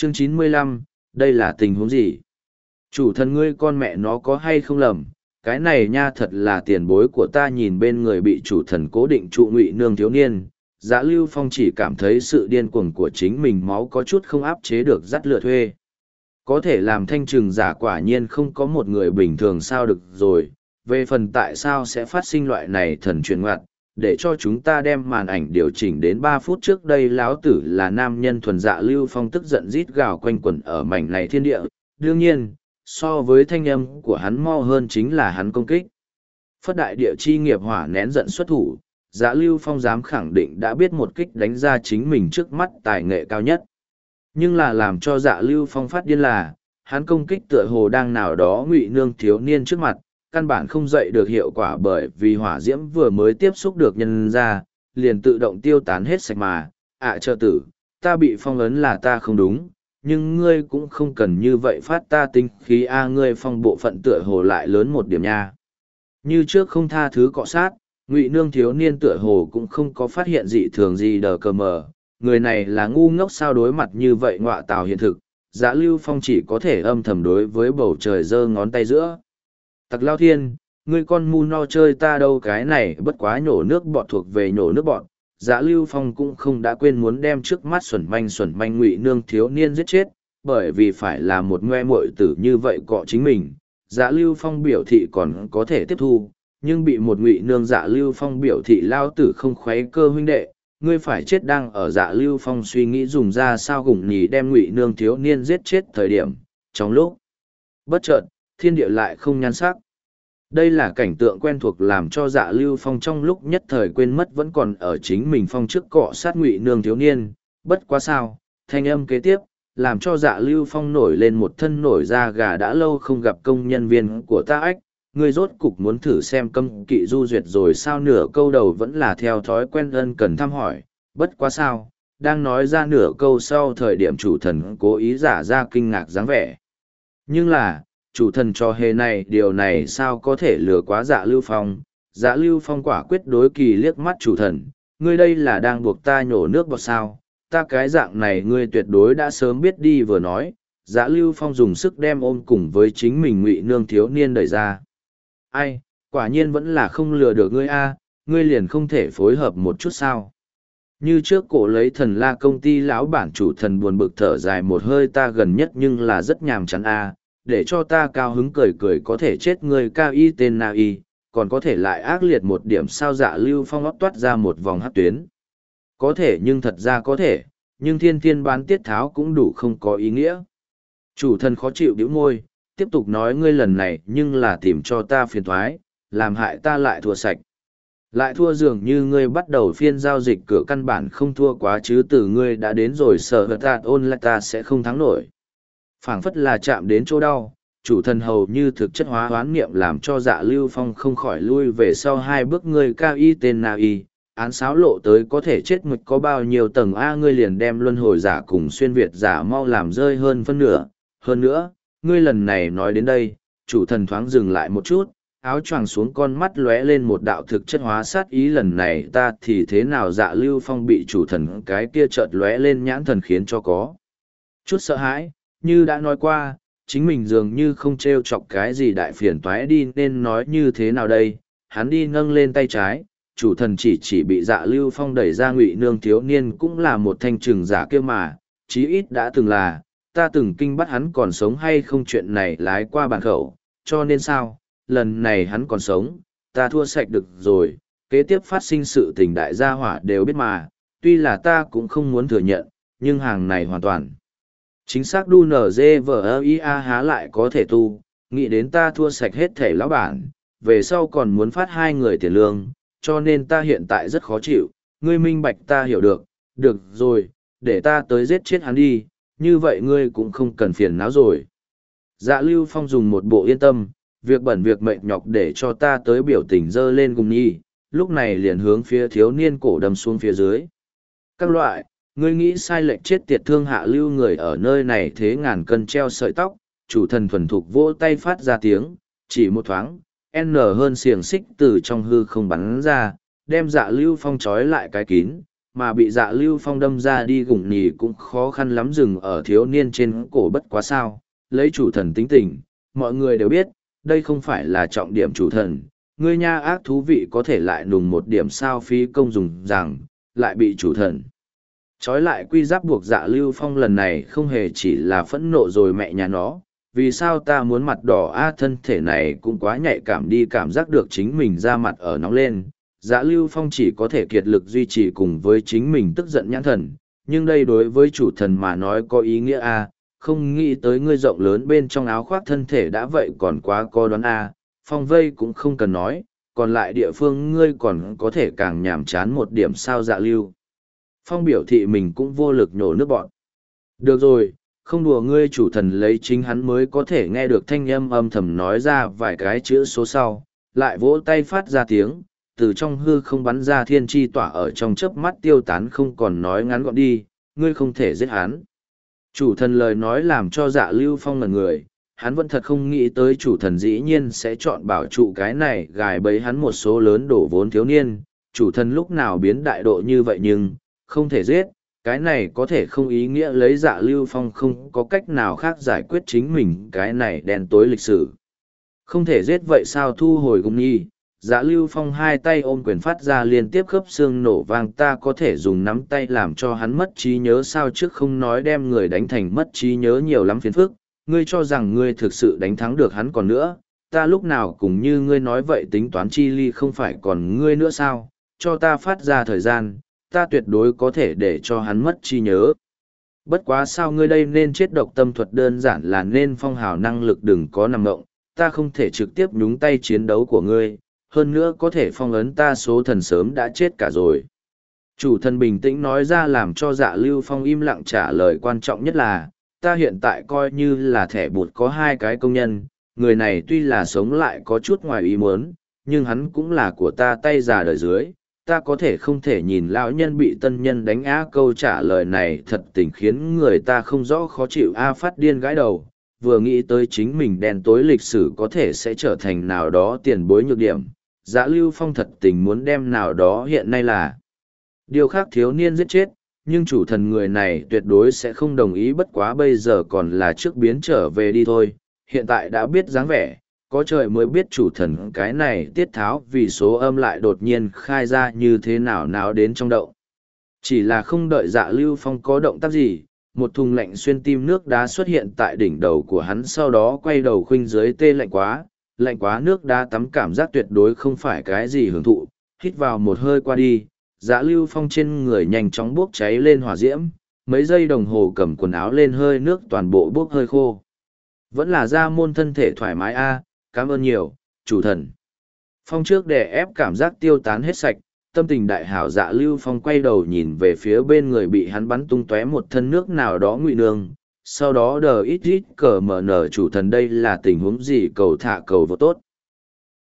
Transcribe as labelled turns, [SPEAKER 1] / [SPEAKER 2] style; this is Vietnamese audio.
[SPEAKER 1] Chương 95, đây là tình huống gì? Chủ thần ngươi con mẹ nó có hay không lầm, cái này nha thật là tiền bối của ta. Nhìn bên người bị chủ thần cố định trụ Ngụy Nương thiếu niên, Dạ Lưu Phong chỉ cảm thấy sự điên cuồng của chính mình máu có chút không áp chế được dắt lựa thuê. Có thể làm thanh trừng giả quả nhiên không có một người bình thường sao được rồi. Về phần tại sao sẽ phát sinh loại này thần truyền ngoặt, để cho chúng ta đem màn ảnh điều chỉnh đến 3 phút trước đây. Lão tử là nam nhân thuần. Dạ Lưu Phong tức giận rít gào quanh quẩn ở mảnh này thiên địa. Đương nhiên, so với thanh âm của hắn mau hơn chính là hắn công kích. Phất đại địa chi nghiệp hỏa nén giận xuất thủ, Dạ Lưu Phong dám khẳng định đã biết một kích đánh ra chính mình trước mắt tài nghệ cao nhất. Nhưng là làm cho Dạ Lưu Phong phát điên là, hắn công kích tựa hồ đang nào đó Ngụy Nương thiếu niên trước mặt, căn bản không dậy được hiệu quả, bởi vì hỏa diễm vừa mới tiếp xúc được nhân ra, liền tự động tiêu tán hết sạch mà. Trợ tử, ta bị phong ấn là ta không đúng, nhưng ngươi cũng không cần như vậy phát ta tinh khí ngươi phong bộ phận tựa hồ lại lớn một điểm nha. Như trước không tha thứ cọ sát, Ngụy Nương thiếu niên tựa hồ cũng không có phát hiện dị thường gì đờ cờ mờ. Người này là ngu ngốc sao đối mặt như vậy ngọa tào hiện thực. Dạ Lưu Phong chỉ có thể âm thầm đối với bầu trời giơ ngón tay giữa. Tặc Lao Thiên, ngươi con mu no chơi ta đâu, cái này bất quá nhổ nước bọt thuộc về nhổ nước bọt. Dạ Lưu Phong cũng không đã quên muốn đem trước mắt xuẩn manh Ngụy Nương thiếu niên giết chết, bởi vì phải là một ngoe muội tử như vậy cọ chính mình. Dạ Lưu Phong biểu thị còn có thể tiếp thu, nhưng bị một Ngụy Nương Dạ Lưu Phong biểu thị lao tử không khoái cơ huynh đệ, ngươi phải chết. Đang ở Dạ Lưu Phong suy nghĩ dùng ra sao gủng nhì đem Ngụy Nương thiếu niên giết chết thời điểm, trong lúc bất chợt, thiên địa lại không nhan sắc. Đây là cảnh tượng quen thuộc làm cho Dạ Lưu Phong trong lúc nhất thời quên mất vẫn còn ở chính mình phong trước cọ sát Ngụy Nương thiếu niên. Bất quá sao, thanh âm kế tiếp làm cho Dạ Lưu Phong nổi lên một thân nổi da gà. Đã lâu không gặp công nhân viên của ta ách, ngươi rốt cục muốn thử xem Cấm Kỵ du duyệt rồi sao? Nửa câu đầu vẫn là theo thói quen ân cần thăm hỏi, bất quá sao, đang nói ra nửa câu sau thời điểm chủ thần cố ý giả ra kinh ngạc dáng vẻ. Nhưng là, chủ thần cho hề này điều này sao có thể lừa quá Dạ Lưu Phong? Dạ Lưu Phong quả quyết đối kỳ liếc mắt chủ thần, ngươi đây là đang buộc ta nhổ nước bọt sao? Ta cái dạng này ngươi tuyệt đối đã sớm biết đi. Vừa nói, Dạ Lưu Phong dùng sức đem ôm cùng với chính mình Ngụy Nương thiếu niên đẩy ra. Ai, quả nhiên vẫn là không lừa được ngươi a, ngươi liền không thể phối hợp một chút sao? Như trước cổ lấy Thần La công ty lão bản chủ thần buồn bực thở dài một hơi, ta gần nhất nhưng là rất nhàm chán a, để cho ta cao hứng cười cười có thể chết ngươi cao y tên na y, còn có thể lại ác liệt một điểm sao? Dạ Lưu Phong óc toát ra một vòng hắc tuyến. Có thể nhưng thật ra có thể, nhưng thiên thiên bán tiết tháo cũng đủ không có ý nghĩa. Chủ thần khó chịu bĩu môi, tiếp tục nói, ngươi lần này nhưng là tìm cho ta phiền thoái, làm hại ta lại thua sạch. Lại thua dường như ngươi bắt đầu phiên giao dịch cửa căn bản không thua quá chứ, từ ngươi đã đến rồi sở hữu ta ôn lại ta sẽ không thắng nổi. Phảng phất là chạm đến chỗ đau, chủ thần hầu như thực chất hóa hoán niệm làm cho Dạ Lưu Phong không khỏi lui về sau 2 bước. Ngươi cao y tên nào y, án sáo lộ tới có thể chết mực có bao nhiêu tầng a, ngươi liền đem luân hồi giả cùng xuyên Việt giả mau làm rơi hơn phân nửa. Hơn nữa, ngươi lần này nói đến đây, chủ thần thoáng dừng lại một chút, áo choàng xuống, con mắt lóe lên một đạo thực chất hóa sát ý. Lần này ta thì thế nào? Dạ Lưu Phong bị chủ thần cái kia chợt lóe lên nhãn thần khiến cho có chút sợ hãi, như đã nói qua, chính mình dường như không trêu chọc cái gì đại phiền toái đi, nên nói như thế nào đây? Hắn đi nâng lên tay trái, chủ thần chỉ bị Dạ Lưu Phong đẩy ra Ngụy Nương thiếu niên cũng là một thanh trừng giả kia mà, chí ít đã từng là, ta từng kinh bắt hắn còn sống hay không chuyện này lái qua bàn khẩu, cho nên sao, lần này hắn còn sống, ta thua sạch được rồi. Kế tiếp phát sinh sự tình đại gia hỏa đều biết mà, tuy là ta cũng không muốn thừa nhận, nhưng hàng này hoàn toàn chính xác đu nở dê vờ ia há lại có thể tu, nghĩ đến ta thua sạch hết thể lão bản, về sau còn muốn phát 2 người tiền lương, cho nên ta hiện tại rất khó chịu. Ngươi minh bạch ta hiểu được, được rồi, để ta tới giết chết hắn đi, như vậy ngươi cũng không cần phiền não rồi. Dạ Lưu Phong dùng một bộ yên tâm, việc bẩn việc mệt nhọc để cho ta tới biểu tình dơ lên cùng nhi, lúc này liền hướng phía thiếu niên cổ đâm xuống phía dưới. Các loại, ngươi nghĩ sai lệch chết tiệt thương hạ lưu người ở nơi này thế ngàn cân treo sợi tóc, chủ thần thuần thục vỗ tay phát ra tiếng, chỉ một thoáng, N hơn xiềng xích từ trong hư không bắn ra, đem Dạ Lưu Phong trói lại cái kín, mà bị Dạ Lưu Phong đâm ra đi gủng nhì cũng khó khăn lắm dừng ở thiếu niên trên cổ bất quá sao, lấy chủ thần tính tình, mọi người đều biết, đây không phải là trọng điểm chủ thần, ngươi nha ác thú vị có thể lại nùng một điểm sao phí công dùng rằng, lại bị chủ thần. Trói lại quy giáp buộc Dạ Lưu Phong lần này không hề chỉ là phẫn nộ rồi mẹ nhà nó, vì sao ta muốn mặt đỏ thân thể này cũng quá nhạy cảm đi cảm giác được chính mình ra mặt ở nóng lên. Dạ Lưu Phong chỉ có thể kiệt lực duy trì cùng với chính mình tức giận nhãn thần, nhưng đây đối với chủ thần mà nói có ý nghĩa không nghĩ tới ngươi rộng lớn bên trong áo khoác thân thể đã vậy còn quá có đoán Phong vây cũng không cần nói, còn lại địa phương ngươi còn có thể càng nhàm chán một điểm sao Dạ Lưu. Phong biểu thị mình cũng vô lực nhổ nước bọn. Được rồi, không đùa ngươi chủ thần lấy chính hắn mới có thể nghe được thanh âm thầm nói ra vài cái chữ số sau, lại vỗ tay phát ra tiếng, từ trong hư không bắn ra thiên chi tỏa ở trong chớp mắt tiêu tán không còn nói ngắn gọn đi, ngươi không thể giết hắn. Chủ thần lời nói làm cho Dạ Lưu Phong ngẩn người, hắn vẫn thật không nghĩ tới chủ thần dĩ nhiên sẽ chọn bảo trụ cái này gài bẫy hắn một số lớn đổ vốn thiếu niên, chủ thần lúc nào biến đại độ như vậy nhưng, không thể giết, cái này có thể không ý nghĩa lấy Dạ Lưu Phong không có cách nào khác giải quyết chính mình cái này đen tối lịch sử. Không thể giết vậy sao thu hồi cung nhi, Dạ Lưu Phong hai tay ôm quyền phát ra liên tiếp khớp xương nổ vang ta có thể dùng nắm tay làm cho hắn mất trí nhớ sao trước không nói đem người đánh thành mất trí nhớ nhiều lắm phiền phức, ngươi cho rằng ngươi thực sự đánh thắng được hắn còn nữa, ta lúc nào cũng như ngươi nói vậy tính toán chi ly không phải còn ngươi nữa sao, cho ta phát ra thời gian, ta tuyệt đối có thể để cho hắn mất trí nhớ. Bất quá sao ngươi đây nên chết độc tâm thuật đơn giản là nên phong hào năng lực đừng có nằm ngộng, ta không thể trực tiếp nhúng tay chiến đấu của ngươi, hơn nữa có thể phong ấn ta số thần sớm đã chết cả rồi. Chủ thần bình tĩnh nói ra làm cho Dạ Lưu Phong im lặng trả lời quan trọng nhất là, ta hiện tại coi như là thẻ bụt có hai cái công nhân, người này tuy là sống lại có chút ngoài ý muốn, nhưng hắn cũng là của ta tay già đời dưới, ta có thể không thể nhìn lão nhân bị tân nhân đánh câu trả lời này thật tình khiến người ta không rõ khó chịu phát điên gãi đầu, vừa nghĩ tới chính mình đen tối lịch sử có thể sẽ trở thành nào đó tiền bối nhược điểm. Dạ Lưu Phong thật tình muốn đem nào đó hiện nay là điều khác thiếu niên giết chết, nhưng chủ thần người này tuyệt đối sẽ không đồng ý bất quá bây giờ còn là trước biến trở về đi thôi, hiện tại đã biết dáng vẻ, có trời mới biết chủ thần cái này tiết tháo vì số âm lại đột nhiên khai ra như thế nào đến trong đậu. Chỉ là không đợi Dạ Lưu Phong có động tác gì, một thùng lạnh xuyên tim nước đá xuất hiện tại đỉnh đầu của hắn sau đó quay đầu khuynh dưới tê lạnh quá nước đá tắm cảm giác tuyệt đối không phải cái gì hưởng thụ, hít vào một hơi qua đi, Dạ Lưu Phong trên người nhanh chóng bốc cháy lên hỏa diễm, mấy giây đồng hồ cầm quần áo lên hơi nước toàn bộ bốc hơi khô. Vẫn là ra môn thân thể thoải mái cảm ơn nhiều, chủ thần. Phong trước đè ép cảm giác tiêu tán hết sạch, tâm tình đại hảo Dạ Lưu Phong quay đầu nhìn về phía bên người bị hắn bắn tung tóe một thân nước nào đó ngụy nương, sau đó đờ ít cờ mở nở chủ thần đây là tình huống gì cầu thả cầu vô tốt.